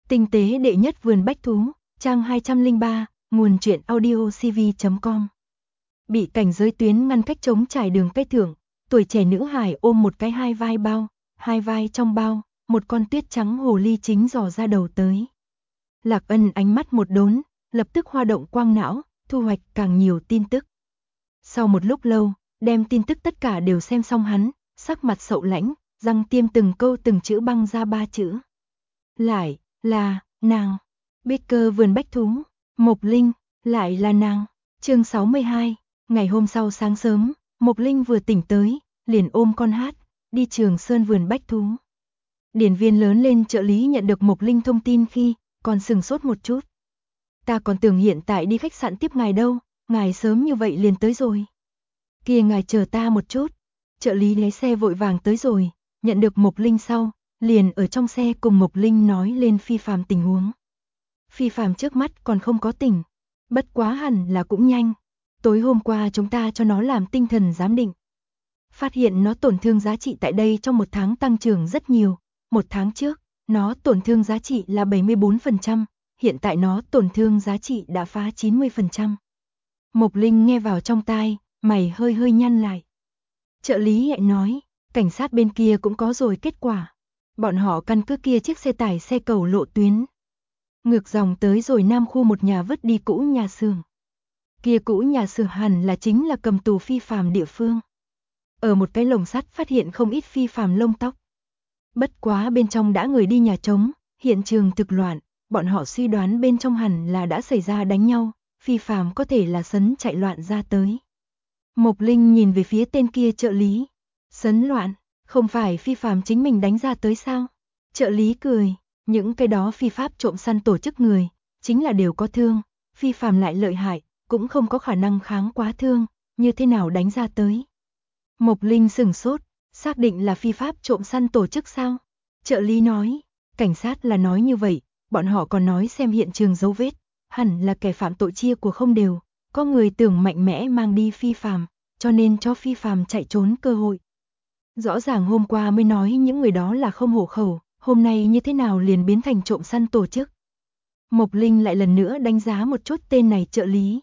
Tinh tế đệ nhất vườn bách thú, trang 203, nguồn truyện audio cv.com. Bị cảnh giới tuyến ngăn cách chống trải đường cách thưởng, tuổi trẻ nữ hải ôm một cái hai vai trong bao, một con tuyết trắng hồ ly chính dò ra đầu tới. Lạc Ân ánh mắt một đốn, lập tức hoa động quang não, thu hoạch càng nhiều tin tức. Sau một lúc lâu, đem tin tức tất cả đều xem xong hắn, sắc mặt sậu lãnh, răng tiêm từng câu từng chữ băng ra 3 chữ. Lại là nàng. Baker vườn bách thú, Mộc Linh, lại là nàng. Chương 62, ngày hôm sau sáng sớm, Mộc Linh vừa tỉnh tới, liền ôm con hát, đi Trường Sơn vườn bách thú. Điển viên lớn lên trợ lý nhận được Mộc Linh thông tin khi, còn sừng sốt một chút. Ta còn tưởng hiện tại đi khách sạn tiếp ngài đâu, ngài sớm như vậy liền tới rồi. Kia ngài chờ ta một chút. Trợ lý lái xe vội vàng tới rồi, nhận được Mộc Linh sau, liền ở trong xe cùng Mộc Linh nói lên Phi Phàm tình huống. Phi Phàm trước mắt còn không có tỉnh, bất quá hẳn là cũng nhanh. Tối hôm qua chúng ta cho nó làm tinh thần giám định. Phát hiện nó tổn thương giá trị tại đây trong một tháng tăng trưởng rất nhiều. Một tháng trước, nó tổn thương giá trị là 74%, hiện tại nó tổn thương giá trị đã phá 90%. Mộc Linh nghe vào trong tai, mày hơi hơi nhăn lại. Trợ lý lại nói, cảnh sát bên kia cũng có rồi kết quả. Bọn họ căn cứ kia chiếc xe tải xe cầu lộ tuyến. Ngược dòng tới rồi Nam khu một nhà vứt đi cũ nhà xưởng. Kia cũ nhà xưởng hẳn là chính là cầm tù Phi Phàm địa phương. Ở một cái lồng sắt phát hiện không ít Phi Phàm lông tóc. Bất quá bên trong đã người đi nhà trống, hiện trường thực loạn, bọn họ suy đoán bên trong hẳn là đã xảy ra đánh nhau, Phi Phàm có thể là sấn chạy loạn ra tới. Mộc Linh nhìn về phía tên kia trợ lý. Sấn loạn, không phải Phi Phàm chính mình đánh ra tới sao? Trợ lý cười, những cái đó phi pháp trộm săn tổ chức người, chính là đều có thương, Phi Phàm lại lợi hại, cũng không có khả năng kháng quá thương, như thế nào đánh ra tới. Mộc Linh sửng sốt, xác định là phi pháp trộm săn tổ chức sao? Trợ lý nói, cảnh sát là nói như vậy, bọn họ còn nói xem hiện trường dấu vết, hẳn là kẻ phạm tội chia của không đều, có người tưởng mạnh mẽ mang đi Phi Phàm, cho nên cho Phi Phàm chạy trốn cơ hội. Rõ ràng hôm qua mới nói những người đó là không hộ khẩu, hôm nay như thế nào liền biến thành trộm săn tổ chức. Mộc Linh lại lần nữa đánh giá một chút tên này trợ lý.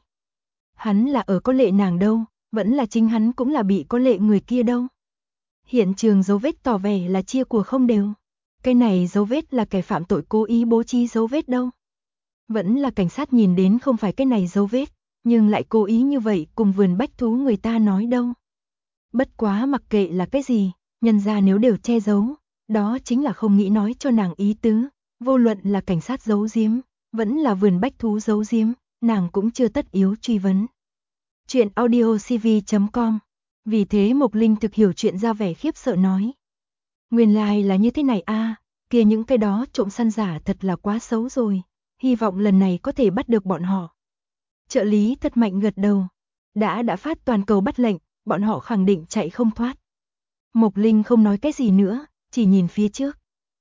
Hắn là ở có lệ nàng đâu, vẫn là chính hắn cũng là bị có lệ người kia đâu. Hiện trường dấu vết tỏ vẻ là chia của không đều. Cái này dấu vết là kẻ phạm tội cố ý bố trí dấu vết đâu. Vẫn là cảnh sát nhìn đến không phải cái này dấu vết, nhưng lại cố ý như vậy cùng vườn bách thú người ta nói đâu. Bất quá mặc kệ là cái gì, nhân ra nếu đều che giấu, đó chính là không nghĩ nói cho nàng ý tứ, vô luận là cảnh sát giấu giếm, vẫn là vườn bách thú giấu giếm, nàng cũng chưa tất yếu truy vấn. Chuyện audio cv.com. Vì thế Mộc Linh thực hiểu chuyện ra vẻ khiếp sợ nói. Nguyên lai là như thế này a, kia những cái đó trộm săn giả thật là quá xấu rồi, hy vọng lần này có thể bắt được bọn họ. Trợ lý thật mạnh gật đầu, đã phát toàn cầu bắt lệnh, bọn họ khẳng định chạy không thoát. Mộc Linh không nói cái gì nữa, chỉ nhìn phía trước.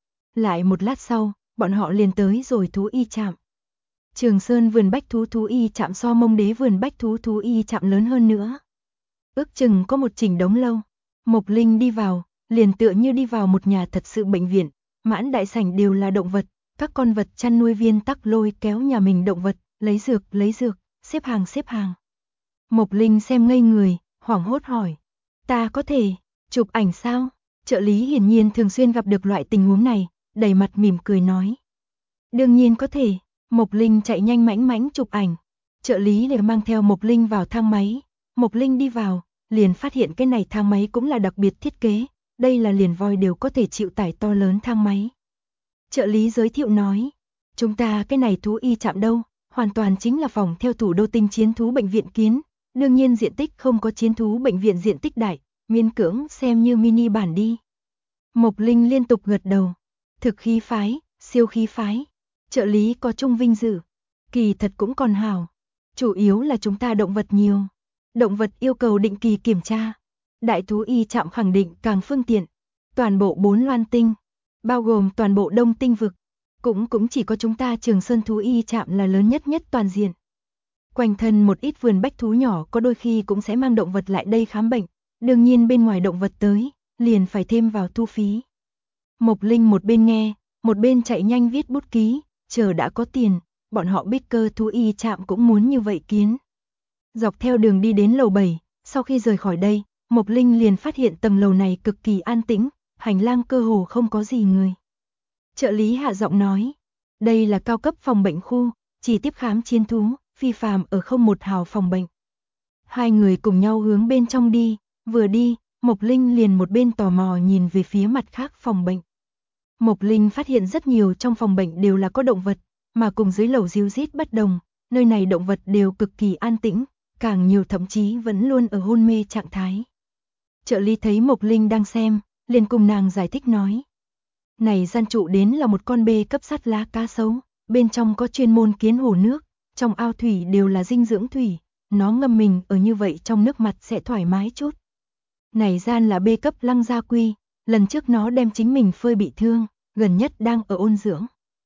Lại một lát sau, bọn họ liền tới rồi thú y trạm. Trường Sơn vườn bách thú thú y trạm so Mông Đế vườn bách thú thú y trạm lớn hơn nữa. Ước chừng có một chỉnh đống lâu. Mộc Linh đi vào, liền tựa như đi vào một nhà thật sự bệnh viện, mãn đại sảnh đều là động vật, các con vật chăn nuôi viên tắc lôi kéo nhà mình động vật, lấy dược, xếp hàng. Mộc Linh xem ngây người, hoảng hốt hỏi, ta có thể chụp ảnh sao? Trợ lý hiển nhiên thường xuyên gặp được loại tình huống này, đầy mặt mỉm cười nói. Đương nhiên có thể. Mộc Linh chạy nhanh mãnh chụp ảnh. Trợ lý liền mang theo Mộc Linh vào thang máy. Mộc Linh đi vào, liền phát hiện cái này thang máy cũng là đặc biệt thiết kế, đây là liền voi đều có thể chịu tải to lớn thang máy. Trợ lý giới thiệu nói, chúng ta cái này thú y trạm đâu, hoàn toàn chính là phòng theo thủ đô tinh chiến thú bệnh viện kiến, đương nhiên diện tích không có chiến thú bệnh viện diện tích đại, miễn cưỡng xem như mini bản đi. Mộc Linh liên tục gật đầu, thực khí phái, siêu khí phái. Trợ lý có chung vinh dự, kỳ thật cũng còn hảo, chủ yếu là chúng ta động vật nhiều, động vật yêu cầu định kỳ kiểm tra, đại thú y trạm khẳng định càng phương tiện, toàn bộ 4 loan tinh, bao gồm toàn bộ Đông Tinh vực, cũng chỉ có chúng ta Trường Sơn thú y trạm là lớn nhất toàn diện. Quanh thân một ít vườn bách thú nhỏ có đôi khi cũng sẽ mang động vật lại đây khám bệnh, đương nhiên bên ngoài động vật tới, liền phải thêm vào thu phí. Mộc Linh một bên nghe, một bên chạy nhanh viết bút ký. Chờ đã có tiền, bọn họ Baker thú y trạm cũng muốn như vậy kiến. Dọc theo đường đi đến lầu 7, sau khi rời khỏi đây, Mộc Linh liền phát hiện tầng lầu này cực kỳ an tĩnh, hành lang cơ hồ không có gì người. Trợ lý hạ giọng nói, đây là cao cấp phòng bệnh khu, chỉ tiếp khám chiến thú, phi phàm ở 01 hào phòng bệnh. Hai người cùng nhau hướng bên trong đi, vừa đi, Mộc Linh liền một bên tò mò nhìn về phía mặt khác phòng bệnh. Mộc Linh phát hiện rất nhiều trong phòng bệnh đều là có động vật, mà cùng dưới lầu ríu rít bất đồng, nơi này động vật đều cực kỳ an tĩnh, càng nhiều thậm chí vẫn luôn ở hôn mê trạng thái. Trợ lý thấy Mộc Linh đang xem, liền cùng nàng giải thích nói. Này gian trụ đến là một con bê cấp sắt lá cá sấu, bên trong có chuyên môn kiến hồ nước, trong ao thủy đều là dinh dưỡng thủy, nó ngâm mình ở như vậy trong nước mặt sẽ thoải mái chút. Này gian là bê cấp lăng gia quy, lần trước nó đem chính mình phơi bị thương, gần nhất đang ở ôn dưỡng.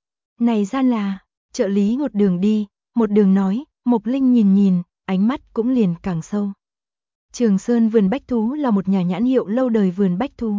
Này gian là, trợ lý một đường đi, một đường nói, Mộc Linh nhìn, ánh mắt cũng liền càng sâu. Trường Sơn vườn bách thú là một nhà nhãn hiệu lâu đời vườn bách thú.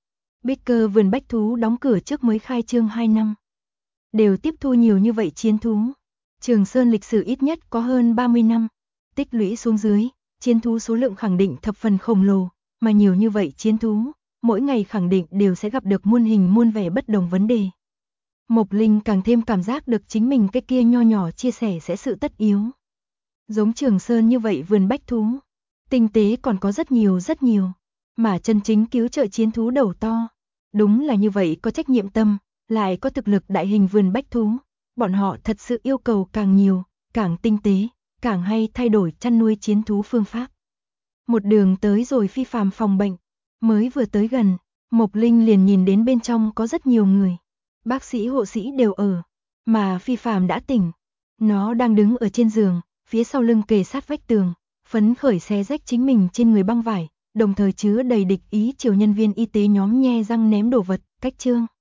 Baker vườn bách thú đóng cửa trước mới khai trương 2 năm. Đều tiếp thu nhiều như vậy chiến thú. Trường Sơn lịch sử ít nhất có hơn 30 năm. Tích lũy xuống dưới, chiến thú số lượng khẳng định thập phần khổng lồ, mà nhiều như vậy chiến thú, mỗi ngày khẳng định đều sẽ gặp được muôn hình muôn vẻ bất đồng vấn đề. Mộc Linh càng thêm cảm giác được chính mình cái kia nho nhỏ chia sẻ sẽ sự tất yếu. Giống Trường Sơn như vậy vườn bách thú, tinh tế còn có rất nhiều, mà chân chính cứu trợ chiến thú đầu to. Đúng là như vậy có trách nhiệm tâm, lại có thực lực đại hình vườn bách thú. Bọn họ thật sự yêu cầu càng nhiều, càng tinh tế, càng hay thay đổi chăn nuôi chiến thú phương pháp. Một đường tới rồi phi phàm phòng bệnh, mới vừa tới gần, Mộc Linh liền nhìn đến bên trong có rất nhiều người. Bác sĩ hộ sĩ đều ở, mà phi phàm đã tỉnh. Nó đang đứng ở trên giường, phía sau lưng kề sát vách tường, phấn khởi xé rách chính mình trên người băng vải, đồng thời chứa đầy địch ý chiều nhân viên y tế nhóm nhe răng ném đồ vật, cách trương.